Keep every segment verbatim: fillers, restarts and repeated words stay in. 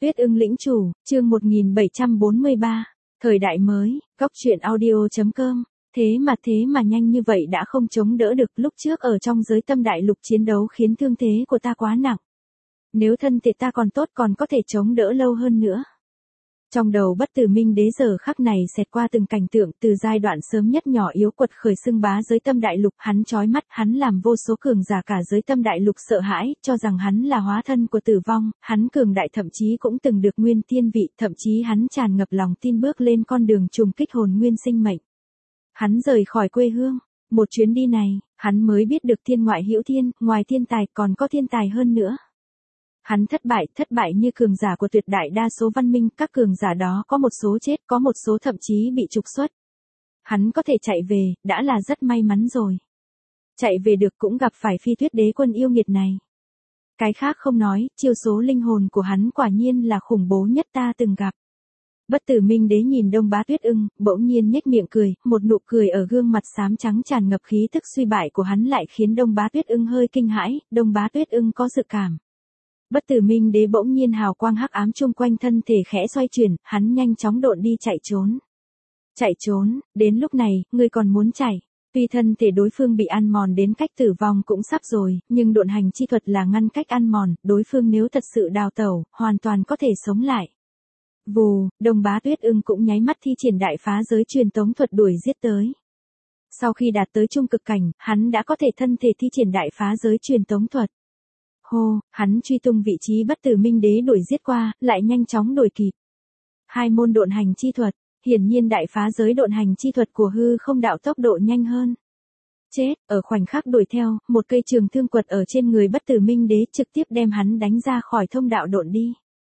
Tuyết ưng lĩnh chủ, chương một nghìn bảy trăm bốn mươi ba, thời đại mới, góc truyện audio.com. Thế mà thế mà nhanh như vậy đã không chống đỡ được, lúc trước ở trong giới tâm đại lục chiến đấu khiến thương thế của ta quá nặng. Nếu thân thể ta còn tốt còn có thể chống đỡ lâu hơn nữa. Trong đầu Bất Tử Minh Đế giờ khắc này xẹt qua từng cảnh tượng từ giai đoạn sớm nhất nhỏ yếu quật khởi xưng bá giới tâm đại lục, hắn chói mắt, hắn làm vô số cường giả cả giới tâm đại lục sợ hãi, cho rằng hắn là hóa thân của tử vong, hắn cường đại thậm chí cũng từng được nguyên tiên vị, thậm chí hắn tràn ngập lòng tin bước lên con đường trùng kích hồn nguyên sinh mệnh. Hắn rời khỏi quê hương, một chuyến đi này, hắn mới biết được thiên ngoại hữu thiên, ngoài thiên tài còn có thiên tài hơn nữa. Hắn thất bại, thất bại như cường giả của tuyệt đại đa số văn minh, các cường giả đó có một số chết, có một số thậm chí bị trục xuất. Hắn có thể chạy về, đã là rất may mắn rồi. Chạy về được cũng gặp phải Phi Tuyết Đế quân yêu nghiệt này. Cái khác không nói, chiêu số linh hồn của hắn quả nhiên là khủng bố nhất ta từng gặp. Bất Tử Minh Đế nhìn Đông Bá Tuyết Ưng, bỗng nhiên nhếch miệng cười, một nụ cười ở gương mặt xám trắng tràn ngập khí tức suy bại của hắn lại khiến Đông Bá Tuyết Ưng hơi kinh hãi, Đông Bá Tuyết Ưng có dự cảm. Bất Tử Minh Đế bỗng nhiên hào quang hắc ám chung quanh thân thể khẽ xoay chuyển, hắn nhanh chóng độn đi chạy trốn. Chạy trốn, đến lúc này, ngươi còn muốn chạy. Tuy thân thể đối phương bị ăn mòn đến cách tử vong cũng sắp rồi, nhưng độn hành chi thuật là ngăn cách ăn mòn, đối phương nếu thật sự đào tẩu, hoàn toàn có thể sống lại. Vù, Đông Bá Tuyết Ưng cũng nháy mắt thi triển đại phá giới truyền tống thuật đuổi giết tới. Sau khi đạt tới trung cực cảnh, hắn đã có thể thân thể thi triển đại phá giới truyền tống thuật. Hô, hắn truy tung vị trí Bất Tử Minh Đế đuổi giết qua, lại nhanh chóng đuổi kịp. Hai môn độn hành chi thuật, hiển nhiên đại phá giới độn hành chi thuật của hư không đạo tốc độ nhanh hơn. Chết, ở khoảnh khắc đuổi theo, một cây trường thương quật ở trên người Bất Tử Minh Đế trực tiếp đem hắn đánh ra khỏi thông đạo độn đi.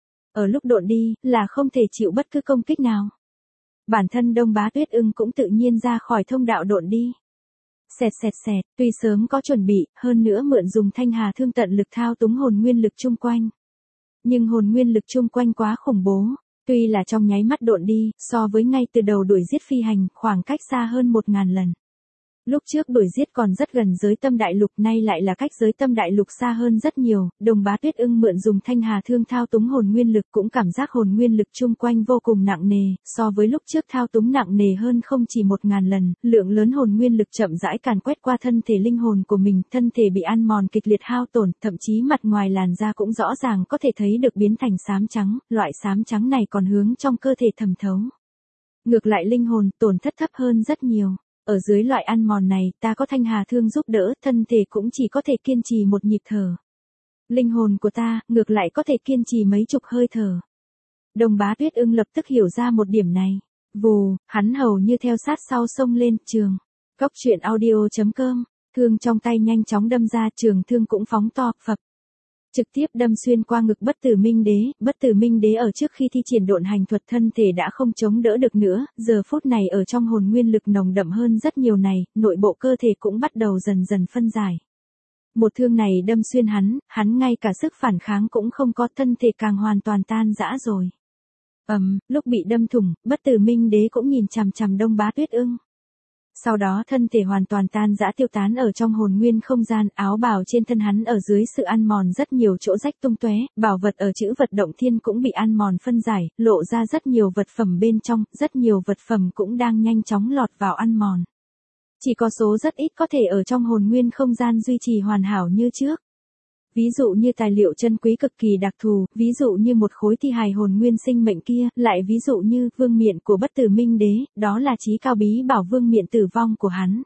Ở lúc độn đi, là không thể chịu bất cứ công kích nào. Bản thân Đông Bá Tuyết Ưng cũng tự nhiên ra khỏi thông đạo độn đi. Xẹt xẹt xẹt, tuy sớm có chuẩn bị, hơn nữa mượn dùng thanh hà thương tận lực thao túng hồn nguyên lực chung quanh. Nhưng hồn nguyên lực chung quanh quá khủng bố, tuy là trong nháy mắt độn đi, so với ngay từ đầu đuổi giết phi hành, khoảng cách xa hơn một ngàn lần. Lúc trước đuổi giết còn rất gần giới tâm đại lục, nay lại là cách giới tâm đại lục xa hơn rất nhiều, Đông Bá Tuyết Ưng mượn dùng thanh hà thương thao túng hồn nguyên lực cũng cảm giác hồn nguyên lực chung quanh vô cùng nặng nề, so với lúc trước thao túng nặng nề hơn không chỉ một ngàn lần, lượng lớn hồn nguyên lực chậm rãi càn quét qua thân thể linh hồn của mình, thân thể bị ăn mòn kịch liệt hao tổn, thậm chí mặt ngoài làn da cũng rõ ràng có thể thấy được biến thành xám trắng, loại xám trắng này còn hướng trong cơ thể thẩm thấu. Ngược lại linh hồn tổn thất thấp hơn rất nhiều. Ở dưới loại ăn mòn này, ta có thanh hà thương giúp đỡ, thân thể cũng chỉ có thể kiên trì một nhịp thở. Linh hồn của ta, ngược lại có thể kiên trì mấy chục hơi thở. Đông Bá Tuyết Ưng lập tức hiểu ra một điểm này. Vù, hắn hầu như theo sát sau xông lên, trường. Góc truyện audio.com, thương trong tay nhanh chóng đâm ra, trường thương cũng phóng to, phập. Trực tiếp đâm xuyên qua ngực Bất Tử Minh Đế, Bất Tử Minh Đế ở trước khi thi triển độn hành thuật thân thể đã không chống đỡ được nữa, giờ phút này ở trong hồn nguyên lực nồng đậm hơn rất nhiều này, nội bộ cơ thể cũng bắt đầu dần dần phân giải. Một thương này đâm xuyên hắn, hắn ngay cả sức phản kháng cũng không có, thân thể càng hoàn toàn tan rã rồi. Ầm, um, lúc bị đâm thủng, Bất Tử Minh Đế cũng nhìn chằm chằm Đông Bá Tuyết Ưng. Sau đó thân thể hoàn toàn tan rã tiêu tán ở trong hồn nguyên không gian, áo bào trên thân hắn ở dưới sự ăn mòn rất nhiều chỗ rách tung tóe, bảo vật ở chữ vật động thiên cũng bị ăn mòn phân giải, lộ ra rất nhiều vật phẩm bên trong, rất nhiều vật phẩm cũng đang nhanh chóng lọt vào ăn mòn. Chỉ có số rất ít có thể ở trong hồn nguyên không gian duy trì hoàn hảo như trước. Ví dụ như tài liệu chân quý cực kỳ đặc thù, ví dụ như một khối thi hài hồn nguyên sinh mệnh kia, lại ví dụ như vương miện của Bất Tử Minh Đế, đó là chí cao bí bảo vương miện tử vong của hắn.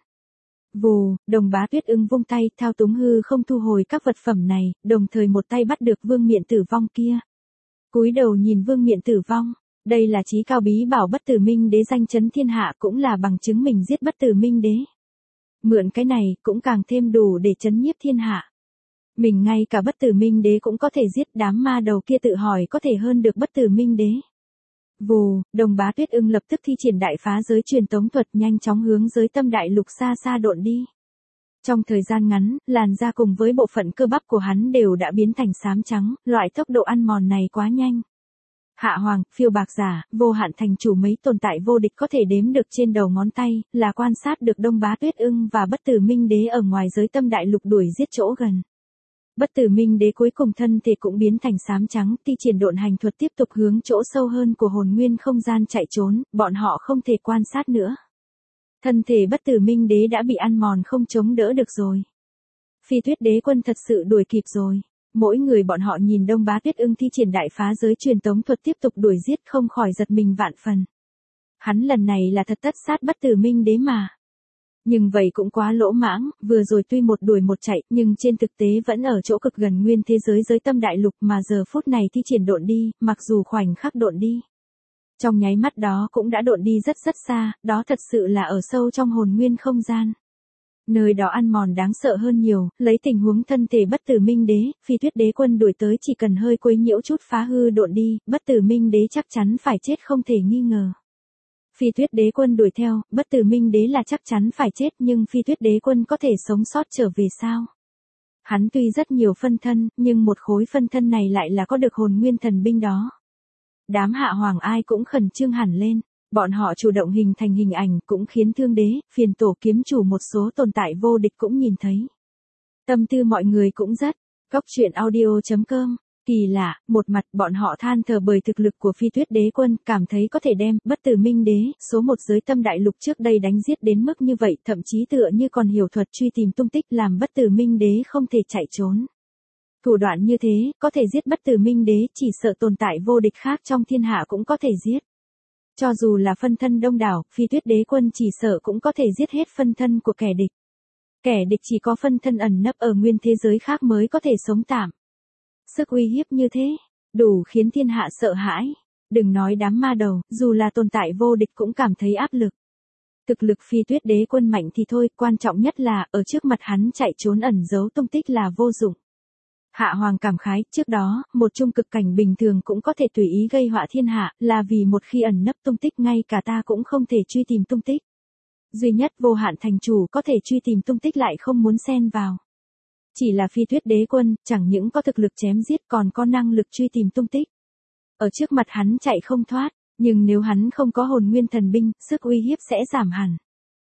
Vù, Đông Bá Tuyết Ưng vung tay, thao túng hư không thu hồi các vật phẩm này, đồng thời một tay bắt được vương miện tử vong kia. Cúi đầu nhìn vương miện tử vong, đây là chí cao bí bảo Bất Tử Minh Đế danh chấn thiên hạ, cũng là bằng chứng mình giết Bất Tử Minh Đế. Mượn cái này cũng càng thêm đủ để chấn nhiếp thiên hạ. Mình ngay cả Bất Tử Minh Đế cũng có thể giết, đám ma đầu kia tự hỏi có thể hơn được Bất Tử Minh Đế. Vù, Đông Bá Tuyết Ưng lập tức thi triển đại phá giới truyền tống thuật nhanh chóng hướng giới tâm đại lục xa xa độn đi. Trong thời gian ngắn, làn da cùng với bộ phận cơ bắp của hắn đều đã biến thành xám trắng, loại tốc độ ăn mòn này quá nhanh. Hạ Hoàng, Phiêu Bạc Giả, Vô Hạn Thành Chủ mấy tồn tại vô địch có thể đếm được trên đầu ngón tay, là quan sát được Đông Bá Tuyết Ưng và Bất Tử Minh Đế ở ngoài giới tâm đại lục đuổi giết chỗ gần. Bất Tử Minh Đế cuối cùng thân thể cũng biến thành xám trắng, thi triển độn hành thuật tiếp tục hướng chỗ sâu hơn của hồn nguyên không gian chạy trốn, bọn họ không thể quan sát nữa. Thân thể Bất Tử Minh Đế đã bị ăn mòn không chống đỡ được rồi. Phi Tuyết Đế quân thật sự đuổi kịp rồi. Mỗi người bọn họ nhìn Đông Bá Tuyết Ưng thi triển đại phá giới truyền tống thuật tiếp tục đuổi giết không khỏi giật mình vạn phần. Hắn lần này là thật tất sát Bất Tử Minh Đế mà. Nhưng vậy cũng quá lỗ mãng, vừa rồi tuy một đuổi một chạy, nhưng trên thực tế vẫn ở chỗ cực gần nguyên thế giới giới tâm đại lục mà giờ phút này thi triển độn đi, mặc dù khoảnh khắc độn đi. Trong nháy mắt đó cũng đã độn đi rất rất xa, đó thật sự là ở sâu trong hồn nguyên không gian. Nơi đó ăn mòn đáng sợ hơn nhiều, lấy tình huống thân thể Bất Tử Minh Đế, Phi Tuyết Đế quân đuổi tới chỉ cần hơi quấy nhiễu chút phá hư độn đi, Bất Tử Minh Đế chắc chắn phải chết không thể nghi ngờ. Phi Tuyết Đế quân đuổi theo, Bất Tử Minh Đế là chắc chắn phải chết nhưng Phi Tuyết Đế quân có thể sống sót trở về sao? Hắn tuy rất nhiều phân thân, nhưng một khối phân thân này lại là có được hồn nguyên thần binh đó. Đám hạ hoàng ai cũng khẩn trương hẳn lên, bọn họ chủ động hình thành hình ảnh cũng khiến Thương Đế, Phiền Tổ kiếm chủ một số tồn tại vô địch cũng nhìn thấy. Tâm tư mọi người cũng rất, Cốc truyện audio chấm com. Kỳ lạ, một mặt bọn họ than thở bởi thực lực của Phi Tuyết Đế quân, cảm thấy có thể đem Bất Tử Minh Đế, số một giới tâm đại lục trước đây đánh giết đến mức như vậy, thậm chí tựa như còn hiểu thuật truy tìm tung tích làm Bất Tử Minh Đế không thể chạy trốn. Thủ đoạn như thế, có thể giết Bất Tử Minh Đế, chỉ sợ tồn tại vô địch khác trong thiên hạ cũng có thể giết. Cho dù là phân thân đông đảo, Phi Tuyết Đế quân chỉ sợ cũng có thể giết hết phân thân của kẻ địch. Kẻ địch chỉ có phân thân ẩn nấp ở nguyên thế giới khác mới có thể sống tạm. Sức uy hiếp như thế, đủ khiến thiên hạ sợ hãi. Đừng nói đám ma đầu, dù là tồn tại vô địch cũng cảm thấy áp lực. Thực lực Phi Tuyết Đế quân mạnh thì thôi, quan trọng nhất là, ở trước mặt hắn chạy trốn ẩn giấu tung tích là vô dụng. Hạ Hoàng cảm khái, trước đó, một trung cực cảnh bình thường cũng có thể tùy ý gây họa thiên hạ, là vì một khi ẩn nấp tung tích ngay cả ta cũng không thể truy tìm tung tích. Duy nhất Vô Hạn thành chủ có thể truy tìm tung tích lại không muốn xen vào. Chỉ là Phi Tuyết Đế quân, chẳng những có thực lực chém giết còn có năng lực truy tìm tung tích. Ở trước mặt hắn chạy không thoát, nhưng nếu hắn không có hồn nguyên thần binh, sức uy hiếp sẽ giảm hẳn.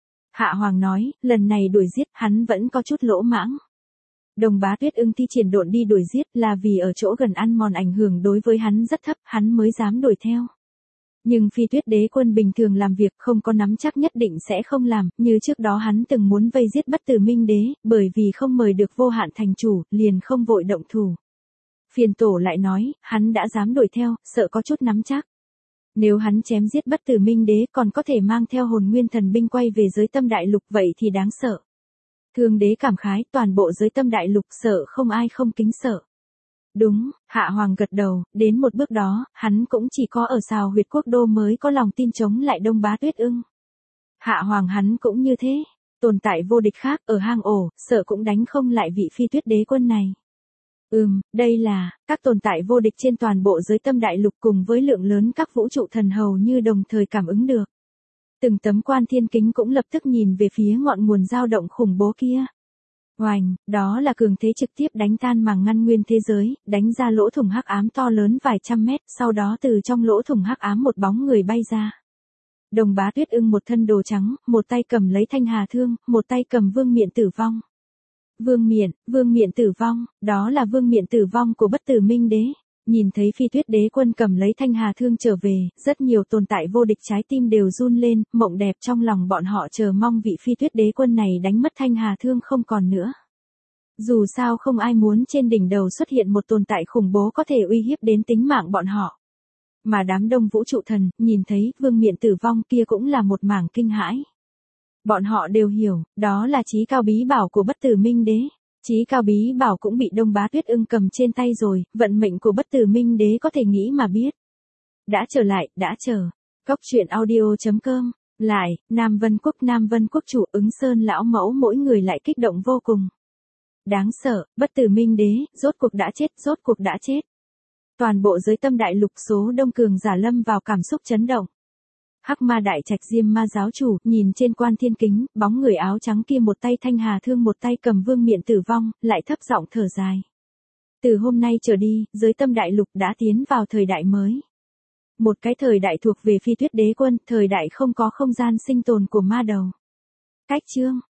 Hạ Hoàng nói, lần này đuổi giết, hắn vẫn có chút lỗ mãng. Đồng Bá Tuyết Ưng thi triển độn đi đuổi giết là vì ở chỗ gần ăn mòn ảnh hưởng đối với hắn rất thấp, hắn mới dám đuổi theo. Nhưng Phi Tuyết Đế quân bình thường làm việc không có nắm chắc nhất định sẽ không làm, như trước đó hắn từng muốn vây giết Bất Tử Minh Đế, bởi vì không mời được Vô Hạn thành chủ, liền không vội động thủ. Phiền Tổ lại nói, hắn đã dám đuổi theo, sợ có chút nắm chắc. Nếu hắn chém giết Bất Tử Minh Đế còn có thể mang theo hồn nguyên thần binh quay về giới tâm đại lục vậy thì đáng sợ. Thương Đế cảm khái, toàn bộ giới tâm đại lục sợ không ai không kính sợ. Đúng, Hạ Hoàng gật đầu, đến một bước đó, hắn cũng chỉ có ở Sào Huyệt Quốc Đô mới có lòng tin chống lại Đông Bá Tuyết Ưng. Hạ Hoàng hắn cũng như thế, tồn tại vô địch khác ở hang ổ, sợ cũng đánh không lại vị Phi Tuyết Đế quân này. Ừm, đây là, các tồn tại vô địch trên toàn bộ giới tâm đại lục cùng với lượng lớn các vũ trụ thần hầu như đồng thời cảm ứng được. Từng tấm quan thiên kính cũng lập tức nhìn về phía ngọn nguồn dao động khủng bố kia. Oành, đó là cường thế trực tiếp đánh tan màng ngăn nguyên thế giới, đánh ra lỗ thủng hắc ám to lớn vài trăm mét, sau đó từ trong lỗ thủng hắc ám một bóng người bay ra. Đồng Bá Tuyết Ưng một thân đồ trắng, một tay cầm lấy thanh hà thương, một tay cầm vương miện tử vong. Vương miện, vương miện tử vong, đó là vương miện tử vong của Bất Tử Minh Đế. Nhìn thấy Phi Tuyết Đế quân cầm lấy thanh hà thương trở về, rất nhiều tồn tại vô địch trái tim đều run lên, mộng đẹp trong lòng bọn họ chờ mong vị Phi Tuyết Đế quân này đánh mất thanh hà thương không còn nữa. Dù sao không ai muốn trên đỉnh đầu xuất hiện một tồn tại khủng bố có thể uy hiếp đến tính mạng bọn họ. Mà đám đông vũ trụ thần, nhìn thấy vương miện tử vong kia cũng là một mảng kinh hãi. Bọn họ đều hiểu, đó là chí cao bí bảo của Bất Tử Minh Đế. Chí cao bí bảo cũng bị Đông Bá Tuyết Ưng cầm trên tay rồi, vận mệnh của Bất Tử Minh Đế có thể nghĩ mà biết. Đã trở lại, đã chờ. Cốc truyện audio chấm com. Lại, Nam Vân Quốc Nam Vân Quốc chủ Ứng Sơn lão mẫu mỗi người lại kích động vô cùng. Đáng sợ, Bất Tử Minh Đế, rốt cuộc đã chết, rốt cuộc đã chết. Toàn bộ giới tâm đại lục số đông cường giả lâm vào cảm xúc chấn động. Hắc Ma Đại Trạch Diêm Ma giáo chủ, nhìn trên quan thiên kính, bóng người áo trắng kia một tay thanh hà thương một tay cầm vương miện tử vong, lại thấp giọng thở dài. Từ hôm nay trở đi, giới tâm đại lục đã tiến vào thời đại mới. Một cái thời đại thuộc về Phi Tuyết Đế quân, thời đại không có không gian sinh tồn của ma đầu. Cách chương